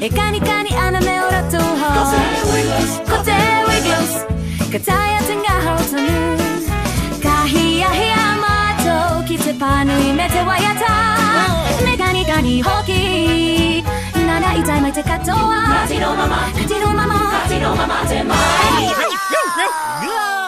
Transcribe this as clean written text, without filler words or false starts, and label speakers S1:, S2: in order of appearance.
S1: Ikani-kani ana me ora tu ho Kote wiggles Kataya tinga harotonu Kahia mato Kite panui me te waiata Megani-kani hoki Nana itai mai te katoa Katiro mama te mai